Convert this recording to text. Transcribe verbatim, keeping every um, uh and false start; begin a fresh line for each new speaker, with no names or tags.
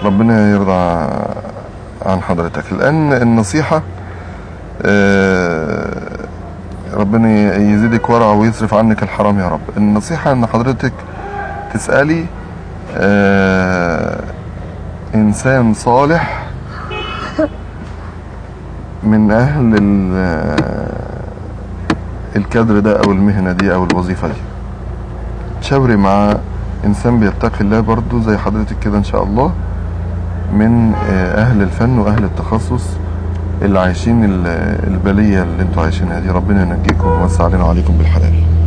ربنا يرضى عن حضرتك. الآن النصيحة، ربنا يزيدك ورع ويصرف عنك الحرام يا رب. النصيحة ان حضرتك تسألي انسان صالح من اهل الكادر ده او المهنة دي او الوظيفة دي، تشاوري مع انسان بيتقي الله برضو زي حضرتك كده ان شاء الله، من اهل الفن واهل التخصص اللي عايشين البلية اللي انتوا عايشينها دي. ربنا ينجيكم ويوسع علينا وعليكم بالحلال.